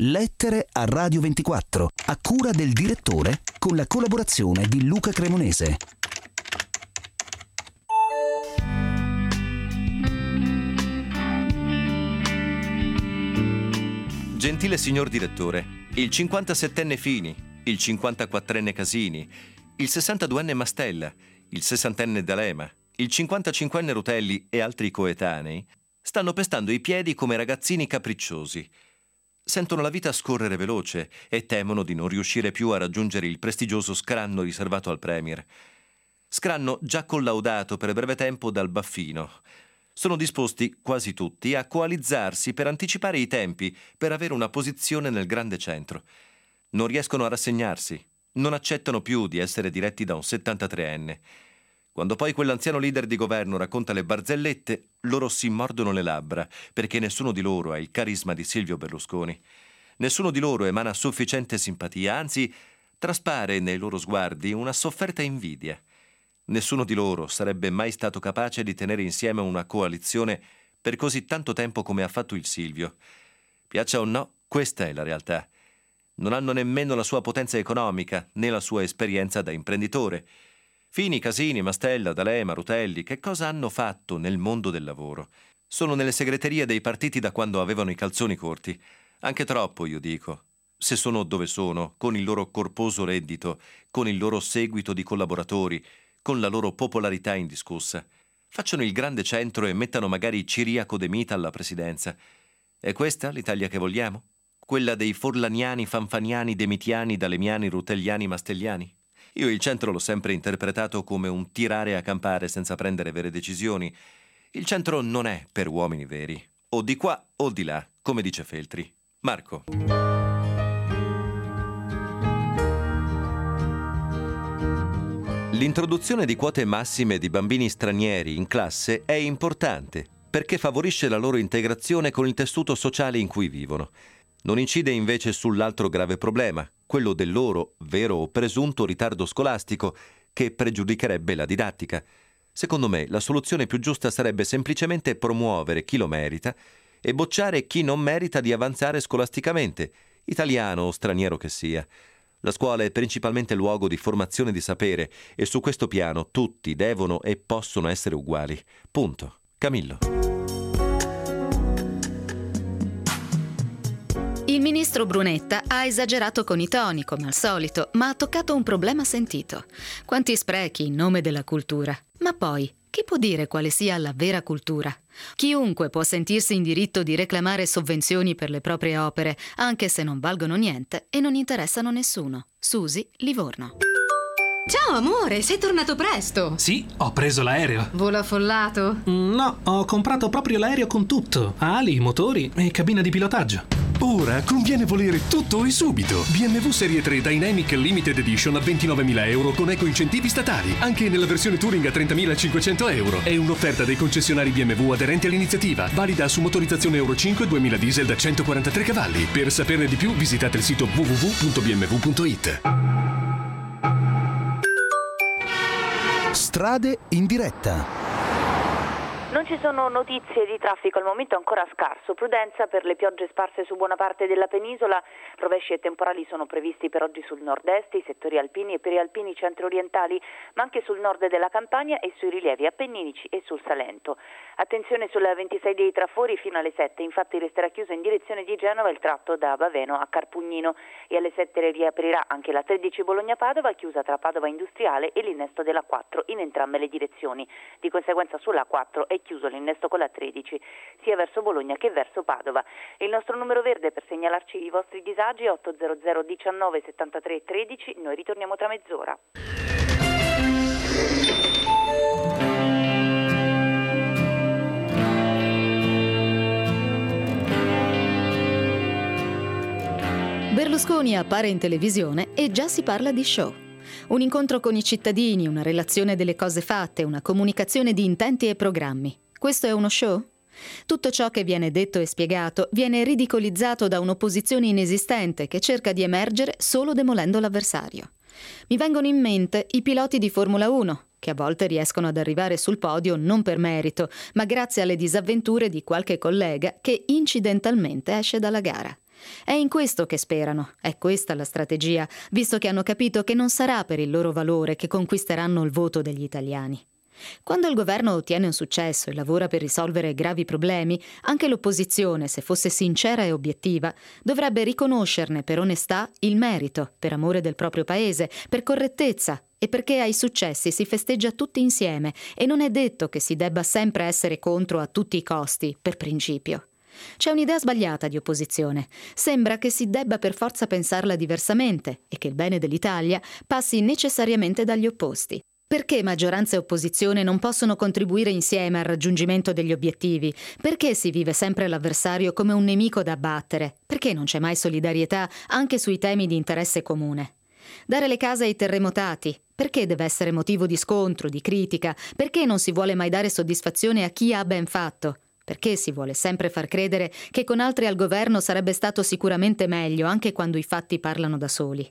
Lettere a Radio 24, a cura del direttore, con la collaborazione di Luca Cremonese. Gentile signor direttore, il 57enne Fini, il 54enne Casini, il 62enne Mastella, il 60enne D'Alema, il 55enne Rutelli e altri coetanei stanno pestando i piedi come ragazzini capricciosi. Sentono la vita scorrere veloce e temono di non riuscire più a raggiungere il prestigioso scranno riservato al Premier. Scranno già collaudato per breve tempo dal Baffino. Sono disposti, quasi tutti, a coalizzarsi per anticipare i tempi, per avere una posizione nel grande centro. Non riescono a rassegnarsi, non accettano più di essere diretti da un 73enne. Quando poi quell'anziano leader di governo racconta le barzellette, loro si mordono le labbra, perché nessuno di loro ha il carisma di Silvio Berlusconi. Nessuno di loro emana sufficiente simpatia, anzi, traspare nei loro sguardi una sofferta invidia. Nessuno di loro sarebbe mai stato capace di tenere insieme una coalizione per così tanto tempo come ha fatto il Silvio. Piaccia o no, questa è la realtà. Non hanno nemmeno la sua potenza economica, né la sua esperienza da imprenditore. Fini, Casini, Mastella, D'Alema, Rutelli, che cosa hanno fatto nel mondo del lavoro? Sono nelle segreterie dei partiti da quando avevano i calzoni corti. Anche troppo, io dico. Se sono dove sono, con il loro corposo reddito, con il loro seguito di collaboratori, con la loro popolarità indiscussa. Facciano il grande centro e mettano magari Ciriaco De Mita alla presidenza. È questa l'Italia che vogliamo? Quella dei forlaniani, fanfaniani, demitiani, dalemiani, rutelliani, mastelliani? Io il centro l'ho sempre interpretato come un tirare a campare senza prendere vere decisioni. Il centro non è per uomini veri. O di qua o di là, come dice Feltri. Marco. L'introduzione di quote massime di bambini stranieri in classe è importante perché favorisce la loro integrazione con il tessuto sociale in cui vivono. Non incide invece sull'altro grave problema, quello del loro, vero o presunto, ritardo scolastico, che pregiudicherebbe la didattica. Secondo me, la soluzione più giusta sarebbe semplicemente promuovere chi lo merita e bocciare chi non merita di avanzare scolasticamente, italiano o straniero che sia. La scuola è principalmente luogo di formazione di sapere e su questo piano tutti devono e possono essere uguali. Punto. Camillo. Il ministro Brunetta ha esagerato con i toni, come al solito, ma ha toccato un problema sentito. Quanti sprechi in nome della cultura. Ma poi, chi può dire quale sia la vera cultura? Chiunque può sentirsi in diritto di reclamare sovvenzioni per le proprie opere, anche se non valgono niente e non interessano nessuno. Susi, Livorno. Ciao amore, sei tornato presto. Sì, ho preso l'aereo. Volo affollato? No, ho comprato proprio l'aereo con tutto. Ali, motori e cabina di pilotaggio. Ora conviene volere tutto e subito. BMW Serie 3 Dynamic Limited Edition a 29.000 euro con eco-incentivi statali. Anche nella versione Touring a 30.500 euro. È un'offerta dei concessionari BMW aderenti all'iniziativa, valida su motorizzazione Euro 5 2000 diesel da 143 cavalli. Per saperne di più visitate il sito www.bmw.it. Strade in diretta. Non ci sono notizie di traffico al momento, ancora scarso. Prudenza per le piogge sparse su buona parte della penisola. Rovesci e temporali sono previsti per oggi sul nord-est, i settori alpini e perialpini centro-orientali, ma anche sul nord della Campania e sui rilievi appenninici e sul Salento. Attenzione sulla 26 dei Trafori fino alle 7, infatti resterà chiuso in direzione di Genova il tratto da Baveno a Carpugnino e alle 7 riaprirà anche la 13 Bologna-Padova, chiusa tra Padova Industriale e l'innesto della 4 in entrambe le direzioni. Di conseguenza sulla 4 è chiuso l'innesto con la 13 sia verso Bologna che verso Padova. Il nostro numero verde per segnalarci i vostri disagi è 800 19 73 13. Noi ritorniamo tra mezz'ora. Berlusconi appare in televisione e già si parla di show. Un incontro con i cittadini, una relazione delle cose fatte, una comunicazione di intenti e programmi. Questo è uno show? Tutto ciò che viene detto e spiegato viene ridicolizzato da un'opposizione inesistente che cerca di emergere solo demolendo l'avversario. Mi vengono in mente i piloti di Formula 1, che a volte riescono ad arrivare sul podio non per merito, ma grazie alle disavventure di qualche collega che incidentalmente esce dalla gara. È in questo che sperano, è questa la strategia, visto che hanno capito che non sarà per il loro valore che conquisteranno il voto degli italiani. Quando il governo ottiene un successo e lavora per risolvere gravi problemi, anche l'opposizione, se fosse sincera e obiettiva, dovrebbe riconoscerne per onestà il merito, per amore del proprio paese, per correttezza e perché ai successi si festeggia tutti insieme e non è detto che si debba sempre essere contro a tutti i costi, per principio. C'è un'idea sbagliata di opposizione. Sembra che si debba per forza pensarla diversamente e che il bene dell'Italia passi necessariamente dagli opposti. Perché maggioranza e opposizione non possono contribuire insieme al raggiungimento degli obiettivi? Perché si vive sempre l'avversario come un nemico da abbattere? Perché non c'è mai solidarietà anche sui temi di interesse comune? Dare le case ai terremotati? Perché deve essere motivo di scontro, di critica? Perché non si vuole mai dare soddisfazione a chi ha ben fatto? Perché si vuole sempre far credere che con altri al governo sarebbe stato sicuramente meglio, anche quando i fatti parlano da soli?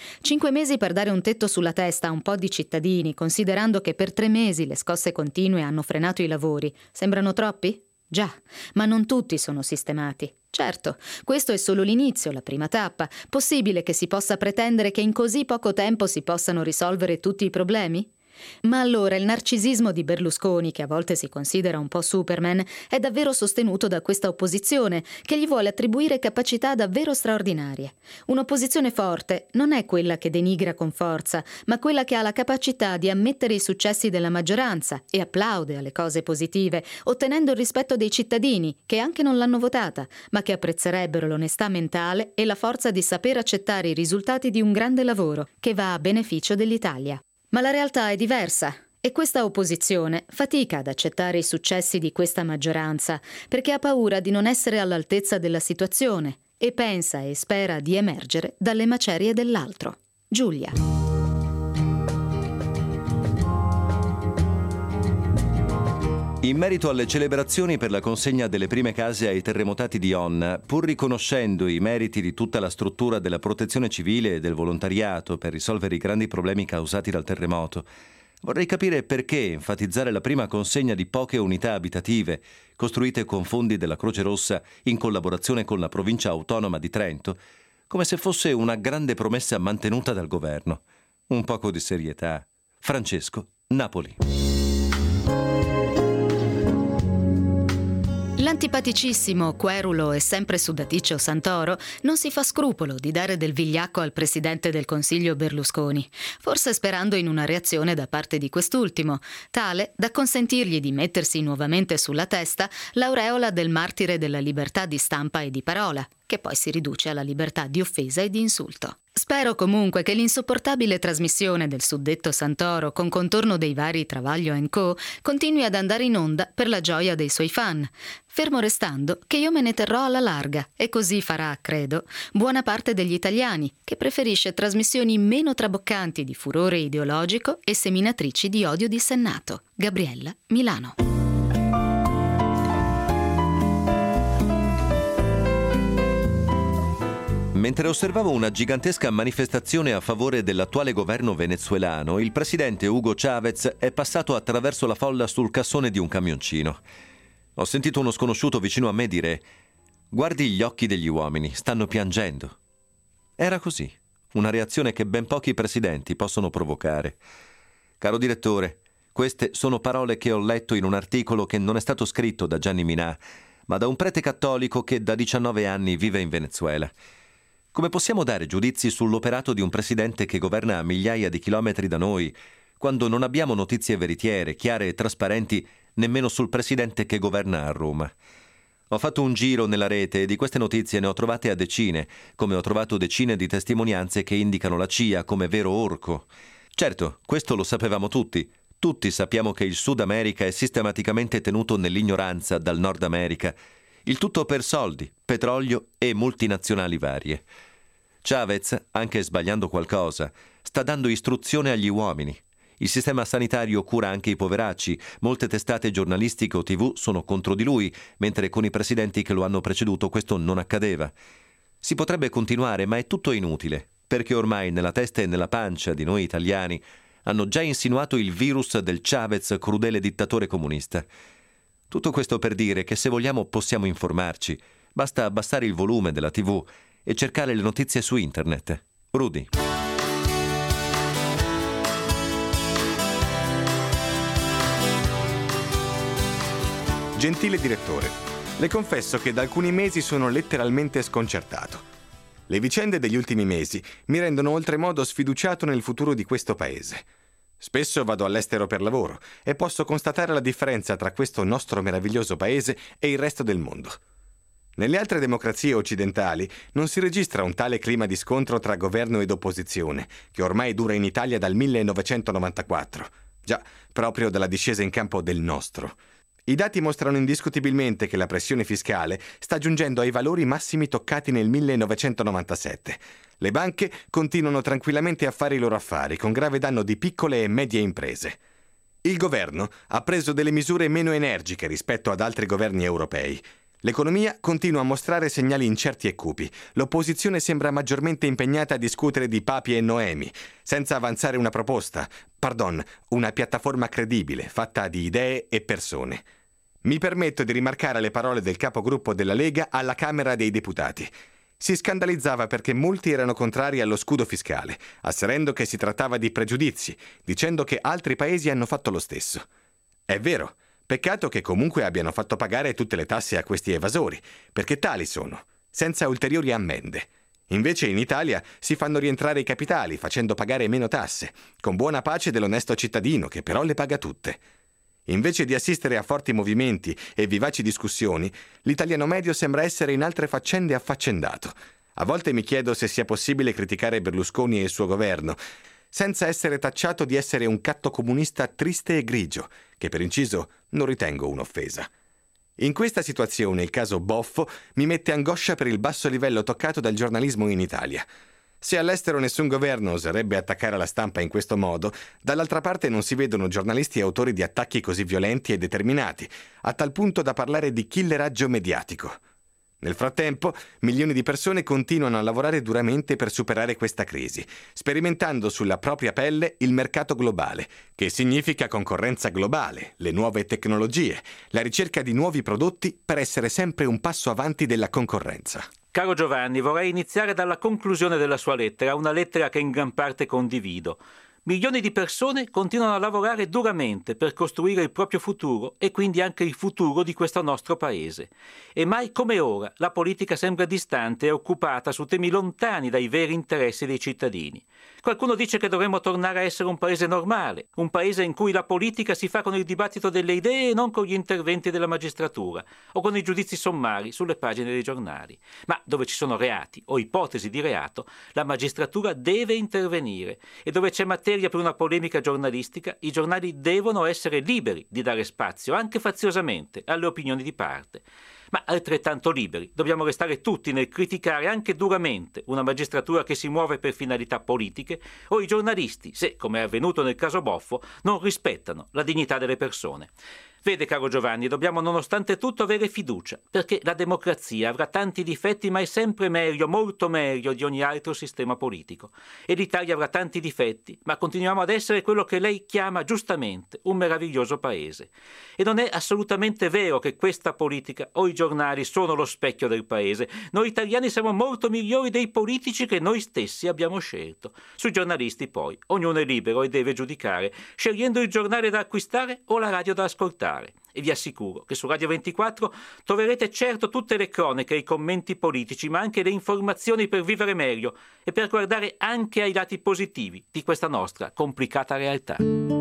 5 mesi per dare un tetto sulla testa a un po' di cittadini, considerando che per 3 mesi le scosse continue hanno frenato i lavori, sembrano troppi? Già, ma non tutti sono sistemati. Certo, questo è solo l'inizio, la prima tappa. Possibile che si possa pretendere che in così poco tempo si possano risolvere tutti i problemi? Ma allora il narcisismo di Berlusconi, che a volte si considera un po' Superman, è davvero sostenuto da questa opposizione, che gli vuole attribuire capacità davvero straordinarie. Un'opposizione forte non è quella che denigra con forza, ma quella che ha la capacità di ammettere i successi della maggioranza e applaude alle cose positive, ottenendo il rispetto dei cittadini, che anche non l'hanno votata, ma che apprezzerebbero l'onestà mentale e la forza di saper accettare i risultati di un grande lavoro, che va a beneficio dell'Italia. Ma la realtà è diversa e questa opposizione fatica ad accettare i successi di questa maggioranza perché ha paura di non essere all'altezza della situazione e pensa e spera di emergere dalle macerie dell'altro. Giulia. In merito alle celebrazioni per la consegna delle prime case ai terremotati di Onna, pur riconoscendo i meriti di tutta la struttura della protezione civile e del volontariato per risolvere i grandi problemi causati dal terremoto, vorrei capire perché enfatizzare la prima consegna di poche unità abitative, costruite con fondi della Croce Rossa in collaborazione con la provincia autonoma di Trento, come se fosse una grande promessa mantenuta dal governo. Un poco di serietà. Francesco, Napoli. L'antipaticissimo, querulo e sempre sudaticcio Santoro non si fa scrupolo di dare del vigliacco al presidente del Consiglio Berlusconi, forse sperando in una reazione da parte di quest'ultimo, tale da consentirgli di mettersi nuovamente sulla testa l'aureola del martire della libertà di stampa e di parola, che poi si riduce alla libertà di offesa e di insulto. Spero comunque che l'insopportabile trasmissione del suddetto Santoro con contorno dei vari Travaglio & Co. continui ad andare in onda per la gioia dei suoi fan, fermo restando che io me ne terrò alla larga e così farà, credo, buona parte degli italiani, che preferisce trasmissioni meno traboccanti di furore ideologico e seminatrici di odio dissennato. Gabriella, Milano. Mentre osservavo una gigantesca manifestazione a favore dell'attuale governo venezuelano, il presidente Hugo Chavez è passato attraverso la folla sul cassone di un camioncino. Ho sentito uno sconosciuto vicino a me dire: «Guardi gli occhi degli uomini, stanno piangendo». Era così, una reazione che ben pochi presidenti possono provocare. Caro direttore, queste sono parole che ho letto in un articolo che non è stato scritto da Gianni Minà, ma da un prete cattolico che da 19 anni vive in Venezuela. Come possiamo dare giudizi sull'operato di un presidente che governa a migliaia di chilometri da noi, quando non abbiamo notizie veritiere, chiare e trasparenti nemmeno sul presidente che governa a Roma? Ho fatto un giro nella rete e di queste notizie ne ho trovate a decine, come ho trovato decine di testimonianze che indicano la CIA come vero orco. Certo, questo lo sapevamo tutti. Tutti sappiamo che il Sud America è sistematicamente tenuto nell'ignoranza dal Nord America, il tutto per soldi, petrolio e multinazionali varie. Chavez, anche sbagliando qualcosa, sta dando istruzione agli uomini. Il sistema sanitario cura anche i poveracci, molte testate giornalistiche o TV sono contro di lui, mentre con i presidenti che lo hanno preceduto questo non accadeva. Si potrebbe continuare, ma è tutto inutile, perché ormai nella testa e nella pancia di noi italiani hanno già insinuato il virus del Chavez crudele dittatore comunista. Tutto questo per dire che se vogliamo possiamo informarci, basta abbassare il volume della TV e cercare le notizie su internet. Rudy. Gentile direttore, le confesso che da alcuni mesi sono letteralmente sconcertato. Le vicende degli ultimi mesi mi rendono oltremodo sfiduciato nel futuro di questo paese. Spesso vado all'estero per lavoro e posso constatare la differenza tra questo nostro meraviglioso paese e il resto del mondo. Nelle altre democrazie occidentali non si registra un tale clima di scontro tra governo ed opposizione, che ormai dura in Italia dal 1994. Già, proprio dalla discesa in campo del nostro. I dati mostrano indiscutibilmente che la pressione fiscale sta giungendo ai valori massimi toccati nel 1997. Le banche continuano tranquillamente a fare i loro affari, con grave danno di piccole e medie imprese. Il governo ha preso delle misure meno energiche rispetto ad altri governi europei. L'economia continua a mostrare segnali incerti e cupi. L'opposizione sembra maggiormente impegnata a discutere di Papi e Noemi, senza avanzare una una piattaforma credibile, fatta di idee e persone. Mi permetto di rimarcare le parole del capogruppo della Lega alla Camera dei Deputati. Si scandalizzava perché molti erano contrari allo scudo fiscale, asserendo che si trattava di pregiudizi, dicendo che altri paesi hanno fatto lo stesso. È vero. Peccato che comunque abbiano fatto pagare tutte le tasse a questi evasori, perché tali sono, senza ulteriori ammende. Invece in Italia si fanno rientrare i capitali facendo pagare meno tasse, con buona pace dell'onesto cittadino che però le paga tutte. Invece di assistere a forti movimenti e vivaci discussioni, l'italiano medio sembra essere in altre faccende affaccendato. A volte mi chiedo se sia possibile criticare Berlusconi e il suo governo, senza essere tacciato di essere un catto comunista triste e grigio, che per inciso non ritengo un'offesa. In questa situazione il caso Boffo mi mette angoscia per il basso livello toccato dal giornalismo in Italia. Se all'estero nessun governo oserebbe attaccare la stampa in questo modo, dall'altra parte non si vedono giornalisti e autori di attacchi così violenti e determinati, a tal punto da parlare di killeraggio mediatico. Nel frattempo, milioni di persone continuano a lavorare duramente per superare questa crisi, sperimentando sulla propria pelle il mercato globale, che significa concorrenza globale, le nuove tecnologie, la ricerca di nuovi prodotti per essere sempre un passo avanti della concorrenza. Caro Giovanni, vorrei iniziare dalla conclusione della sua lettera, una lettera che in gran parte condivido. Milioni di persone continuano a lavorare duramente per costruire il proprio futuro e quindi anche il futuro di questo nostro paese. E mai come ora la politica sembra distante e occupata su temi lontani dai veri interessi dei cittadini. Qualcuno dice che dovremmo tornare a essere un paese normale, un paese in cui la politica si fa con il dibattito delle idee e non con gli interventi della magistratura o con i giudizi sommari sulle pagine dei giornali. Ma dove ci sono reati o ipotesi di reato, la magistratura deve intervenire e dove c'è materia per una polemica giornalistica, i giornali devono essere liberi di dare spazio, anche faziosamente, alle opinioni di parte. Ma altrettanto liberi dobbiamo restare tutti nel criticare anche duramente una magistratura che si muove per finalità politiche o i giornalisti se, come è avvenuto nel caso Boffo, non rispettano la dignità delle persone. Vede, caro Giovanni, dobbiamo nonostante tutto avere fiducia, perché la democrazia avrà tanti difetti, ma è sempre meglio, molto meglio di ogni altro sistema politico. E l'Italia avrà tanti difetti, ma continuiamo ad essere quello che lei chiama giustamente un meraviglioso paese. E non è assolutamente vero che questa politica o i giornali sono lo specchio del paese. Noi italiani siamo molto migliori dei politici che noi stessi abbiamo scelto. Sui giornalisti poi, ognuno è libero e deve giudicare, scegliendo il giornale da acquistare o la radio da ascoltare. E vi assicuro che su Radio 24 troverete certo tutte le cronache e i commenti politici, ma anche le informazioni per vivere meglio e per guardare anche ai lati positivi di questa nostra complicata realtà.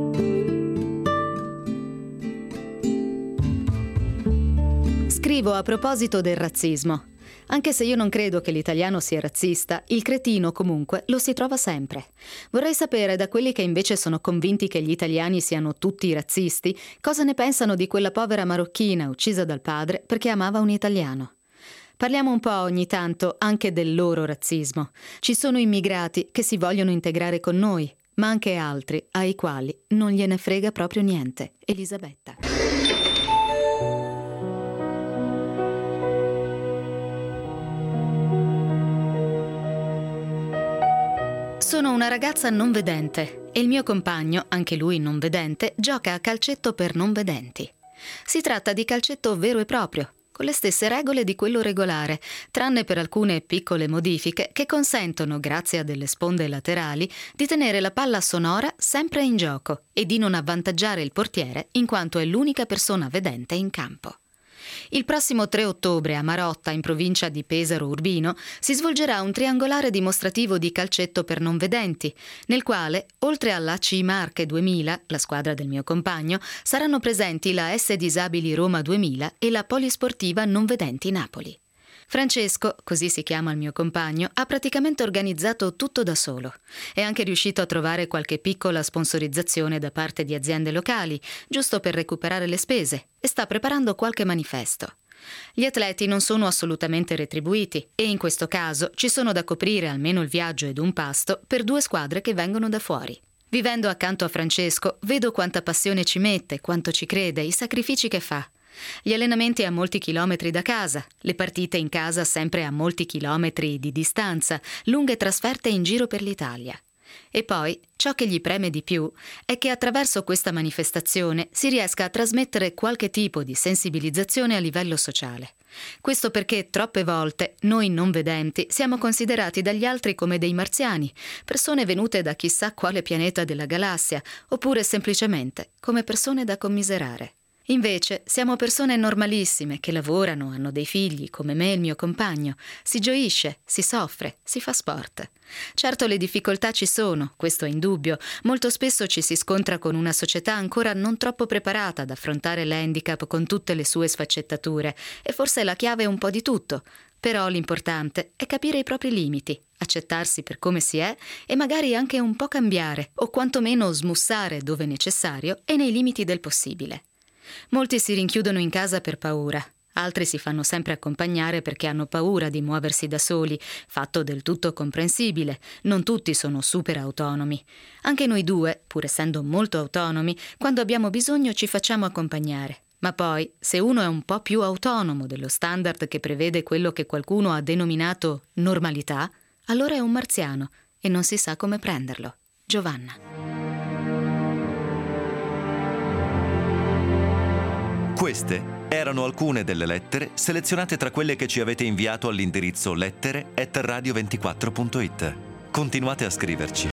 Scrivo a proposito del razzismo. Anche se io non credo che l'italiano sia razzista, il cretino comunque lo si trova sempre. Vorrei sapere da quelli che invece sono convinti che gli italiani siano tutti razzisti, cosa ne pensano di quella povera marocchina uccisa dal padre perché amava un italiano. Parliamo un po' ogni tanto anche del loro razzismo. Ci sono immigrati che si vogliono integrare con noi, ma anche altri ai quali non gliene frega proprio niente. Elisabetta. Sono una ragazza non vedente e il mio compagno, anche lui non vedente, gioca a calcetto per non vedenti. Si tratta di calcetto vero e proprio, con le stesse regole di quello regolare, tranne per alcune piccole modifiche che consentono, grazie a delle sponde laterali, di tenere la palla sonora sempre in gioco e di non avvantaggiare il portiere in quanto è l'unica persona vedente in campo. Il prossimo 3 ottobre a Marotta, in provincia di Pesaro Urbino, si svolgerà un triangolare dimostrativo di calcetto per non vedenti, nel quale, oltre all'AC Marche 2000, la squadra del mio compagno, saranno presenti la S Disabili Roma 2000 e la Polisportiva Non Vedenti Napoli. Francesco, così si chiama il mio compagno, ha praticamente organizzato tutto da solo. È anche riuscito a trovare qualche piccola sponsorizzazione da parte di aziende locali, giusto per recuperare le spese, e sta preparando qualche manifesto. Gli atleti non sono assolutamente retribuiti e in questo caso ci sono da coprire almeno il viaggio ed un pasto per 2 squadre che vengono da fuori. Vivendo accanto a Francesco, vedo quanta passione ci mette, quanto ci crede, i sacrifici che fa. Gli allenamenti a molti chilometri da casa, le partite in casa sempre a molti chilometri di distanza, lunghe trasferte in giro per l'Italia. E poi, ciò che gli preme di più è che attraverso questa manifestazione si riesca a trasmettere qualche tipo di sensibilizzazione a livello sociale. Questo perché troppe volte noi non vedenti siamo considerati dagli altri come dei marziani, persone venute da chissà quale pianeta della galassia, oppure semplicemente come persone da commiserare. Invece siamo persone normalissime che lavorano, hanno dei figli, come me e il mio compagno. Si gioisce, si soffre, si fa sport. Certo le difficoltà ci sono, questo è indubbio. Molto spesso ci si scontra con una società ancora non troppo preparata ad affrontare l'handicap con tutte le sue sfaccettature, e forse la chiave è un po' di tutto. Però l'importante è capire i propri limiti, accettarsi per come si è e magari anche un po' cambiare, o quantomeno smussare dove necessario e nei limiti del possibile. Molti si rinchiudono in casa per paura, altri si fanno sempre accompagnare perché hanno paura di muoversi da soli, fatto del tutto comprensibile, non tutti sono super autonomi. Anche noi 2, pur essendo molto autonomi, quando abbiamo bisogno ci facciamo accompagnare. Ma poi, se uno è un po' più autonomo dello standard che prevede quello che qualcuno ha denominato normalità, allora è un marziano e non si sa come prenderlo. Giovanna. Queste erano alcune delle lettere selezionate tra quelle che ci avete inviato all'indirizzo lettere@radio24.it. Continuate a scriverci.